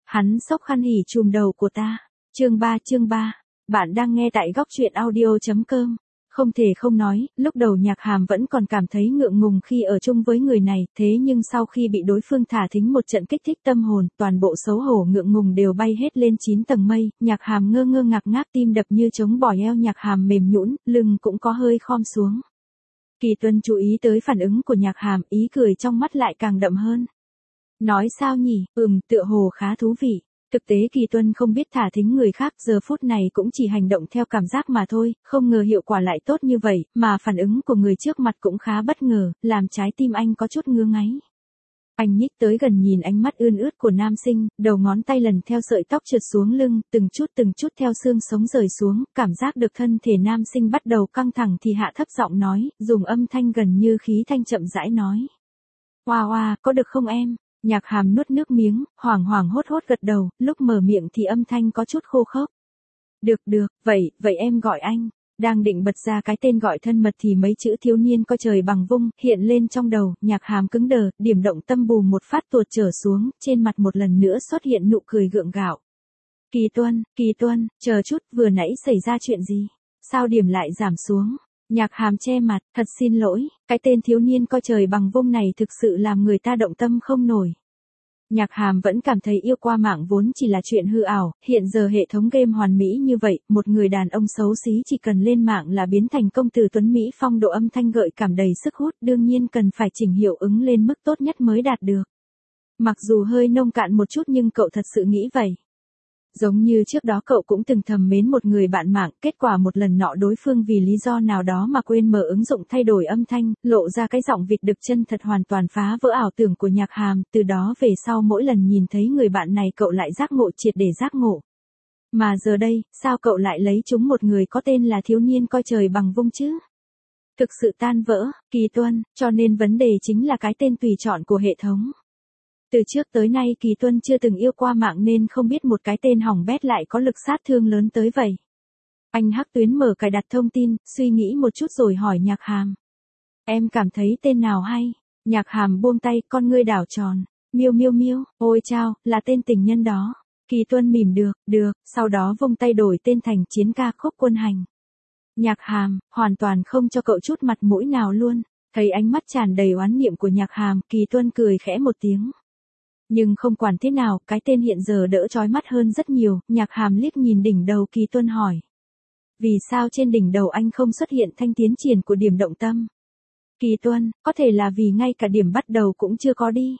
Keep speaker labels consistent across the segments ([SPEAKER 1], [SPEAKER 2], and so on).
[SPEAKER 1] Hắn xốc khăn hỉ chùm đầu của ta. Chương 3. Bạn đang nghe tại góc truyện audio.com. Không thể không nói, lúc đầu Nhạc Hàm vẫn còn cảm thấy ngượng ngùng khi ở chung với người này, thế nhưng sau khi bị đối phương thả thính một trận kích thích tâm hồn, toàn bộ xấu hổ ngượng ngùng đều bay hết lên 9 tầng mây, Nhạc Hàm ngơ ngơ ngạc ngác, tim đập như trống bỏi, eo Nhạc Hàm mềm nhũn, lưng cũng có hơi khom xuống. Kỳ Tuân chú ý tới phản ứng của Nhạc Hàm, ý cười trong mắt lại càng đậm hơn. Nói sao nhỉ, tựa hồ khá thú vị. Thực tế Kỳ Tuân không biết thả thính người khác, giờ phút này cũng chỉ hành động theo cảm giác mà thôi, không ngờ hiệu quả lại tốt như vậy, mà phản ứng của người trước mặt cũng khá bất ngờ, làm trái tim anh có chút ngứa ngáy. Anh nhích tới gần nhìn ánh mắt ươn ướt của nam sinh, đầu ngón tay lần theo sợi tóc trượt xuống lưng, từng chút theo xương sống rời xuống, cảm giác được thân thể nam sinh bắt đầu căng thẳng thì hạ thấp giọng nói, dùng âm thanh gần như khí thanh chậm rãi nói. Oa, có được không em? Nhạc Hàm nuốt nước miếng, hoảng hốt gật đầu, lúc mở miệng thì âm thanh có chút khô khốc. Được, vậy em gọi anh. Đang định bật ra cái tên gọi thân mật thì mấy chữ thiếu niên coi trời bằng vung, hiện lên trong đầu, Nhạc Hàm cứng đờ, điểm động tâm bù một phát tuột trở xuống, trên mặt một lần nữa xuất hiện nụ cười gượng gạo. Kỳ Tuân, chờ chút, vừa nãy xảy ra chuyện gì? Sao điểm lại giảm xuống? Nhạc Hàm che mặt, thật xin lỗi, cái tên thiếu niên coi trời bằng vung này thực sự làm người ta động tâm không nổi. Nhạc Hàm vẫn cảm thấy yêu qua mạng vốn chỉ là chuyện hư ảo, hiện giờ hệ thống game hoàn mỹ như vậy, một người đàn ông xấu xí chỉ cần lên mạng là biến thành công tử tuấn Mỹ phong độ âm thanh gợi cảm đầy sức hút, đương nhiên cần phải chỉnh hiệu ứng lên mức tốt nhất mới đạt được. Mặc dù hơi nông cạn một chút nhưng cậu thật sự nghĩ vậy. Giống như trước đó cậu cũng từng thầm mến một người bạn mạng, kết quả một lần nọ đối phương vì lý do nào đó mà quên mở ứng dụng thay đổi âm thanh, lộ ra cái giọng vịt đực chân thật hoàn toàn phá vỡ ảo tưởng của Nhạc Hàm, từ đó về sau mỗi lần nhìn thấy người bạn này cậu lại giác ngộ, triệt để giác ngộ. Mà giờ đây, sao cậu lại lấy chúng một người có tên là thiếu niên coi trời bằng vung chứ? Thực sự tan vỡ, Kỳ Tuân, cho nên vấn đề chính là cái tên tùy chọn của hệ thống. Từ trước tới nay Kỳ Tuân chưa từng yêu qua mạng nên không biết một cái tên hỏng bét lại có lực sát thương lớn tới vậy. Anh Hắc Tuyến mở cài đặt thông tin, suy nghĩ một chút rồi hỏi Nhạc Hàm. Em cảm thấy tên nào hay? Nhạc Hàm buông tay, con ngươi đảo tròn. Miêu, ôi chao, là tên tình nhân đó. Kỳ Tuân mỉm được, sau đó vung tay đổi tên thành Chiến Ca Khúc Quân Hành. Nhạc Hàm, hoàn toàn không cho cậu chút mặt mũi nào luôn. Thấy ánh mắt tràn đầy oán niệm của Nhạc Hàm, Kỳ Tuân cười khẽ một tiếng. Nhưng không quản thế nào, cái tên hiện giờ đỡ chói mắt hơn rất nhiều, Nhạc Hàm liếc nhìn đỉnh đầu Kỳ Tuân hỏi. Vì sao trên đỉnh đầu anh không xuất hiện thanh tiến triển của điểm động tâm? Kỳ Tuân, có thể là vì ngay cả điểm bắt đầu cũng chưa có đi.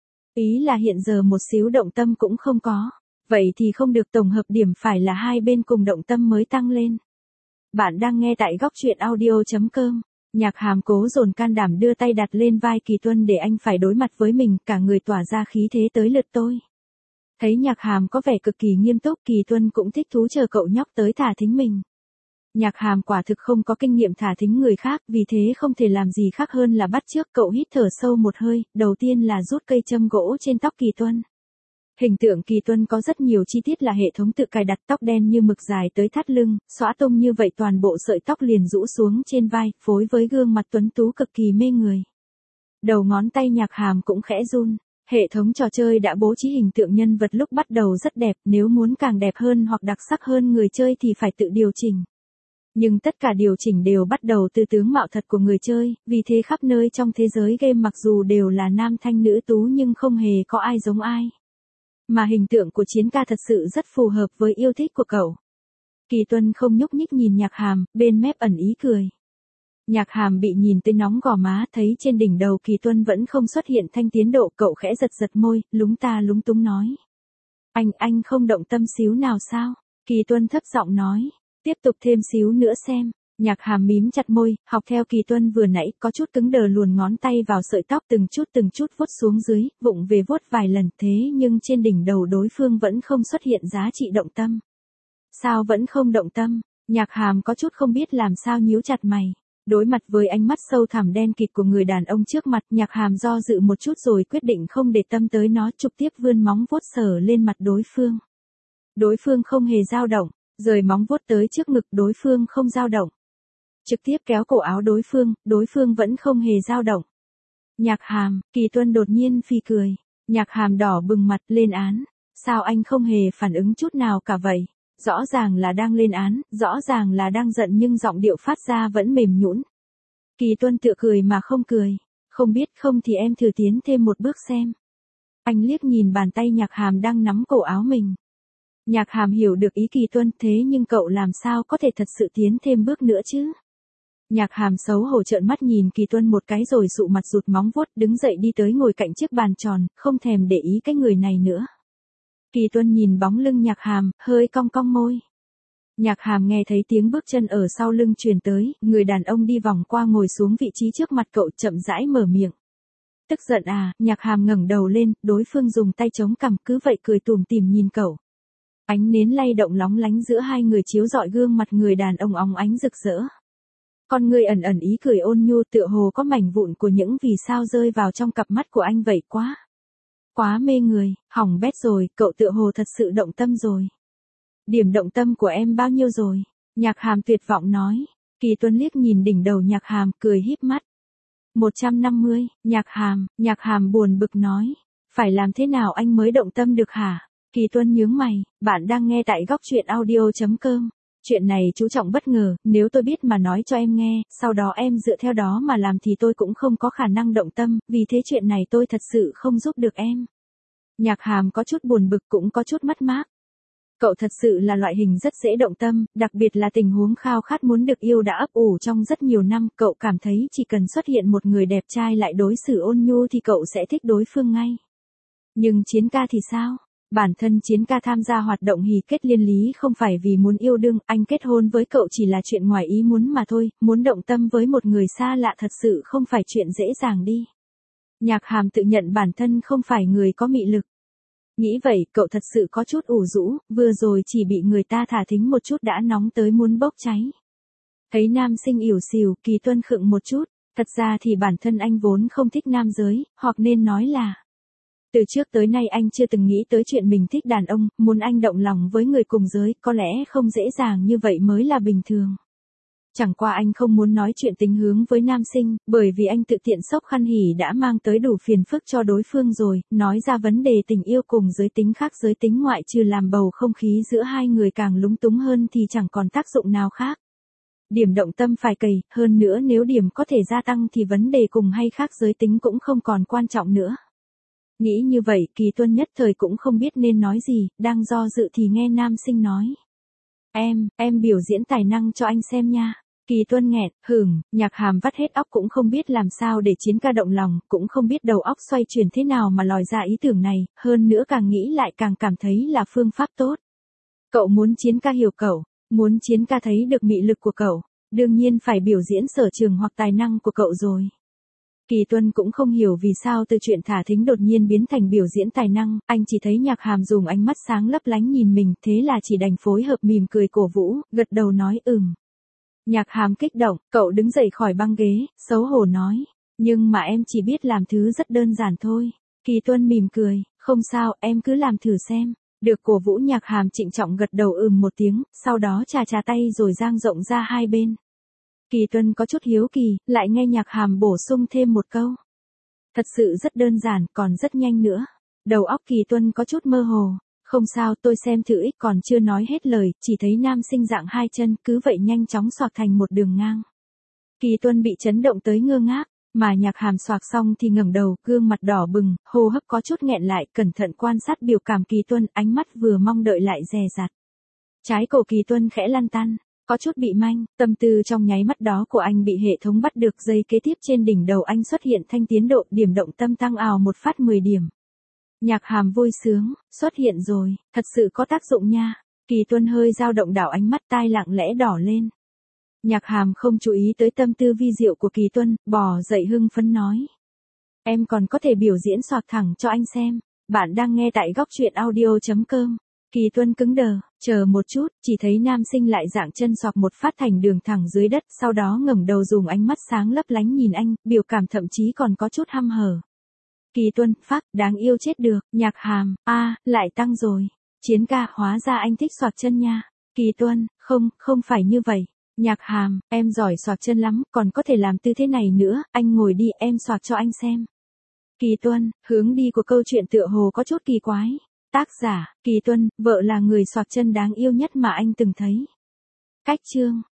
[SPEAKER 1] Ý là hiện giờ một xíu động tâm cũng không có. Vậy thì không được, tổng hợp điểm phải là hai bên cùng động tâm mới tăng lên. Bạn đang nghe tại góc truyện audio.com. Nhạc Hàm cố dồn can đảm đưa tay đặt lên vai Kỳ Tuân để anh phải đối mặt với mình, cả người tỏa ra khí thế tới lượt tôi. Thấy Nhạc Hàm có vẻ cực kỳ nghiêm túc, Kỳ Tuân cũng thích thú chờ cậu nhóc tới thả thính mình. Nhạc Hàm quả thực không có kinh nghiệm thả thính người khác, vì thế không thể làm gì khác hơn là bắt chước. Cậu hít thở sâu một hơi, đầu tiên là rút cây châm gỗ trên tóc Kỳ Tuân. Hình tượng Kỳ Tuân có rất nhiều chi tiết là hệ thống tự cài đặt, tóc đen như mực dài tới thắt lưng, xõa tung như vậy toàn bộ sợi tóc liền rũ xuống trên vai, phối với gương mặt tuấn tú cực kỳ mê người. Đầu ngón tay Nhạc Hàm cũng khẽ run. Hệ thống trò chơi đã bố trí hình tượng nhân vật lúc bắt đầu rất đẹp, nếu muốn càng đẹp hơn hoặc đặc sắc hơn người chơi thì phải tự điều chỉnh. Nhưng tất cả điều chỉnh đều bắt đầu từ tướng mạo thật của người chơi, vì thế khắp nơi trong thế giới game mặc dù đều là nam thanh nữ tú nhưng không hề có ai giống ai. Mà hình tượng của Chiến Ca thật sự rất phù hợp với yêu thích của cậu. Kỳ Tuân không nhúc nhích nhìn Nhạc Hàm, bên mép ẩn ý cười. Nhạc Hàm bị nhìn tới nóng gò má, thấy trên đỉnh đầu Kỳ Tuân vẫn không xuất hiện thanh tiến độ, cậu khẽ giật môi, lúng ta lúng túng nói. Anh không động tâm xíu nào sao? Kỳ Tuân thấp giọng nói. Tiếp tục thêm xíu nữa xem. Nhạc Hàm mím chặt môi, học theo Kỳ Tuân vừa nãy, có chút cứng đờ luồn ngón tay vào sợi tóc từng chút vuốt xuống dưới, vụng về vuốt vài lần, thế nhưng trên đỉnh đầu đối phương vẫn không xuất hiện giá trị động tâm. Sao vẫn không động tâm? Nhạc Hàm có chút không biết làm sao, nhíu chặt mày. Đối mặt với ánh mắt sâu thẳm đen kịt của người đàn ông trước mặt, Nhạc Hàm do dự một chút rồi quyết định không để tâm tới nó, trực tiếp vươn móng vuốt sờ lên mặt đối phương. Đối phương không hề dao động. Rời móng vuốt tới trước ngực, đối phương không dao động. Trực tiếp kéo cổ áo đối phương vẫn không hề dao động. Nhạc Hàm, Kỳ Tuân đột nhiên phì cười. Nhạc Hàm đỏ bừng mặt, lên án. Sao anh không hề phản ứng chút nào cả vậy? Rõ ràng là đang lên án, rõ ràng là đang giận nhưng giọng điệu phát ra vẫn mềm nhũn. Kỳ Tuân tựa cười mà không cười. Không biết không thì em thử tiến thêm một bước xem. Anh liếc nhìn bàn tay Nhạc Hàm đang nắm cổ áo mình. Nhạc Hàm hiểu được ý Kỳ Tuân, thế nhưng cậu làm sao có thể thật sự tiến thêm bước nữa chứ? Nhạc Hàm xấu hổ trợn mắt nhìn Kỳ Tuân một cái rồi sụ mặt rụt móng vuốt, đứng dậy đi tới ngồi cạnh chiếc bàn tròn, không thèm để ý cái người này nữa. Kỳ Tuân nhìn bóng lưng Nhạc Hàm, hơi cong cong môi. Nhạc Hàm nghe thấy tiếng bước chân ở sau lưng truyền tới, người đàn ông đi vòng qua ngồi xuống vị trí trước mặt cậu, chậm rãi mở miệng. Tức giận à? Nhạc Hàm ngẩng đầu lên, đối phương dùng tay chống cằm, cứ vậy cười tủm tỉm nhìn cậu. Ánh nến lay động lóng lánh giữa hai người chiếu rọi gương mặt người đàn ông óng ánh rực rỡ. Con người ẩn ẩn ý cười ôn nhu, tựa hồ có mảnh vụn của những vì sao rơi vào trong cặp mắt của anh vậy quá. Quá mê người, hỏng bét rồi, cậu tựa hồ thật sự động tâm rồi. Điểm động tâm của em bao nhiêu rồi? Nhạc Hàm tuyệt vọng nói. Kỳ Tuân liếc nhìn đỉnh đầu Nhạc Hàm, cười híp mắt. 150, Nhạc Hàm buồn bực nói. Phải làm thế nào anh mới động tâm được hả? Kỳ Tuân nhướng mày, bạn đang nghe tại góc truyện audio.com. Chuyện này chú trọng bất ngờ, nếu tôi biết mà nói cho em nghe, sau đó em dựa theo đó mà làm thì tôi cũng không có khả năng động tâm, vì thế chuyện này tôi thật sự không giúp được em. Nhạc Hàm có chút buồn bực cũng có chút mất mát. Cậu thật sự là loại hình rất dễ động tâm, đặc biệt là tình huống khao khát muốn được yêu đã ấp ủ trong rất nhiều năm, cậu cảm thấy chỉ cần xuất hiện một người đẹp trai lại đối xử ôn nhu thì cậu sẽ thích đối phương ngay. Nhưng Chiến ca thì sao? Bản thân Chiến ca tham gia hoạt động hỉ kết liên lý không phải vì muốn yêu đương, anh kết hôn với cậu chỉ là chuyện ngoài ý muốn mà thôi, muốn động tâm với một người xa lạ thật sự không phải chuyện dễ dàng đi. Nhạc Hàm tự nhận bản thân không phải người có mị lực. Nghĩ vậy, cậu thật sự có chút ủ rũ, vừa rồi chỉ bị người ta thả thính một chút đã nóng tới muốn bốc cháy. Thấy nam sinh ỉu xìu, Kỳ Tuân khựng một chút, thật ra thì bản thân anh vốn không thích nam giới, hoặc nên nói là từ trước tới nay anh chưa từng nghĩ tới chuyện mình thích đàn ông, muốn anh động lòng với người cùng giới, có lẽ không dễ dàng như vậy mới là bình thường. Chẳng qua anh không muốn nói chuyện tính hướng với nam sinh, bởi vì anh tự tiện sốc khăn hỉ đã mang tới đủ phiền phức cho đối phương rồi, nói ra vấn đề tình yêu cùng giới tính khác giới tính ngoại trừ làm bầu không khí giữa hai người càng lúng túng hơn thì chẳng còn tác dụng nào khác. Điểm động tâm phải cày, hơn nữa nếu điểm có thể gia tăng thì vấn đề cùng hay khác giới tính cũng không còn quan trọng nữa. Nghĩ như vậy, Kỳ Tuân nhất thời cũng không biết nên nói gì, đang do dự thì nghe nam sinh nói. Em biểu diễn tài năng cho anh xem nha. Kỳ Tuân nghẹt, Nhạc Hàm vắt hết óc cũng không biết làm sao để Chiến ca động lòng, cũng không biết đầu óc xoay chuyển thế nào mà lòi ra ý tưởng này, hơn nữa càng nghĩ lại càng cảm thấy là phương pháp tốt. Cậu muốn Chiến ca hiểu cậu, muốn Chiến ca thấy được mị lực của cậu, đương nhiên phải biểu diễn sở trường hoặc tài năng của cậu rồi. Kỳ Tuân cũng không hiểu vì sao từ chuyện thả thính đột nhiên biến thành biểu diễn tài năng, anh chỉ thấy Nhạc Hàm dùng ánh mắt sáng lấp lánh nhìn mình, thế là chỉ đành phối hợp mỉm cười cổ vũ, gật đầu nói Nhạc Hàm kích động, cậu đứng dậy khỏi băng ghế, xấu hổ nói, nhưng mà em chỉ biết làm thứ rất đơn giản thôi. Kỳ Tuân mỉm cười, không sao, em cứ làm thử xem. Được cổ vũ Nhạc Hàm trịnh trọng gật đầu một tiếng, sau đó chà tay rồi dang rộng ra hai bên. Kỳ Tuân có chút hiếu kỳ, lại nghe Nhạc Hàm bổ sung thêm một câu. Thật sự rất đơn giản, còn rất nhanh nữa. Đầu óc Kỳ Tuân có chút mơ hồ. Không sao, tôi xem thử ít, còn chưa nói hết lời, chỉ thấy nam sinh dạng hai chân, cứ vậy nhanh chóng xoạc thành một đường ngang. Kỳ Tuân bị chấn động tới ngơ ngác, mà Nhạc Hàm xoạc xong thì ngẩng đầu, gương mặt đỏ bừng, hô hấp có chút nghẹn lại, cẩn thận quan sát biểu cảm Kỳ Tuân, ánh mắt vừa mong đợi lại dè dặt. Trái cổ Kỳ Tuân khẽ lăn tăn, có chút bị manh, tâm tư trong nháy mắt đó của anh bị hệ thống bắt được, giây kế tiếp trên đỉnh đầu anh xuất hiện thanh tiến độ, điểm động tâm tăng ào một phát 10 điểm. Nhạc Hàm vui sướng, xuất hiện rồi, thật sự có tác dụng nha. Kỳ Tuân hơi dao động đảo ánh mắt, tai lặng lẽ đỏ lên. Nhạc Hàm không chú ý tới tâm tư vi diệu của Kỳ Tuân, bò dậy hưng phấn nói. Em còn có thể biểu diễn xoạc thẳng cho anh xem. Bạn đang nghe tại góc truyện audio.com. Kỳ Tuân cứng đờ, chờ một chút, chỉ thấy nam sinh lại dạng chân xoạc một phát thành đường thẳng dưới đất, sau đó ngẩng đầu dùng ánh mắt sáng lấp lánh nhìn anh, biểu cảm thậm chí còn có chút hăm hở. Kỳ Tuân, phác, đáng yêu chết được. Nhạc Hàm, lại tăng rồi. Chiến ca, hóa ra anh thích xoạc chân nha. Kỳ Tuân, không phải như vậy. Nhạc Hàm, em giỏi xoạc chân lắm, còn có thể làm tư thế này nữa, anh ngồi đi, em xoạc cho anh xem. Kỳ Tuân, hướng đi của câu chuyện tựa hồ có chút kỳ quái. Tác giả, Kỳ Tuân, vợ là người xoạc chân đáng yêu nhất mà anh từng thấy. Cách chương.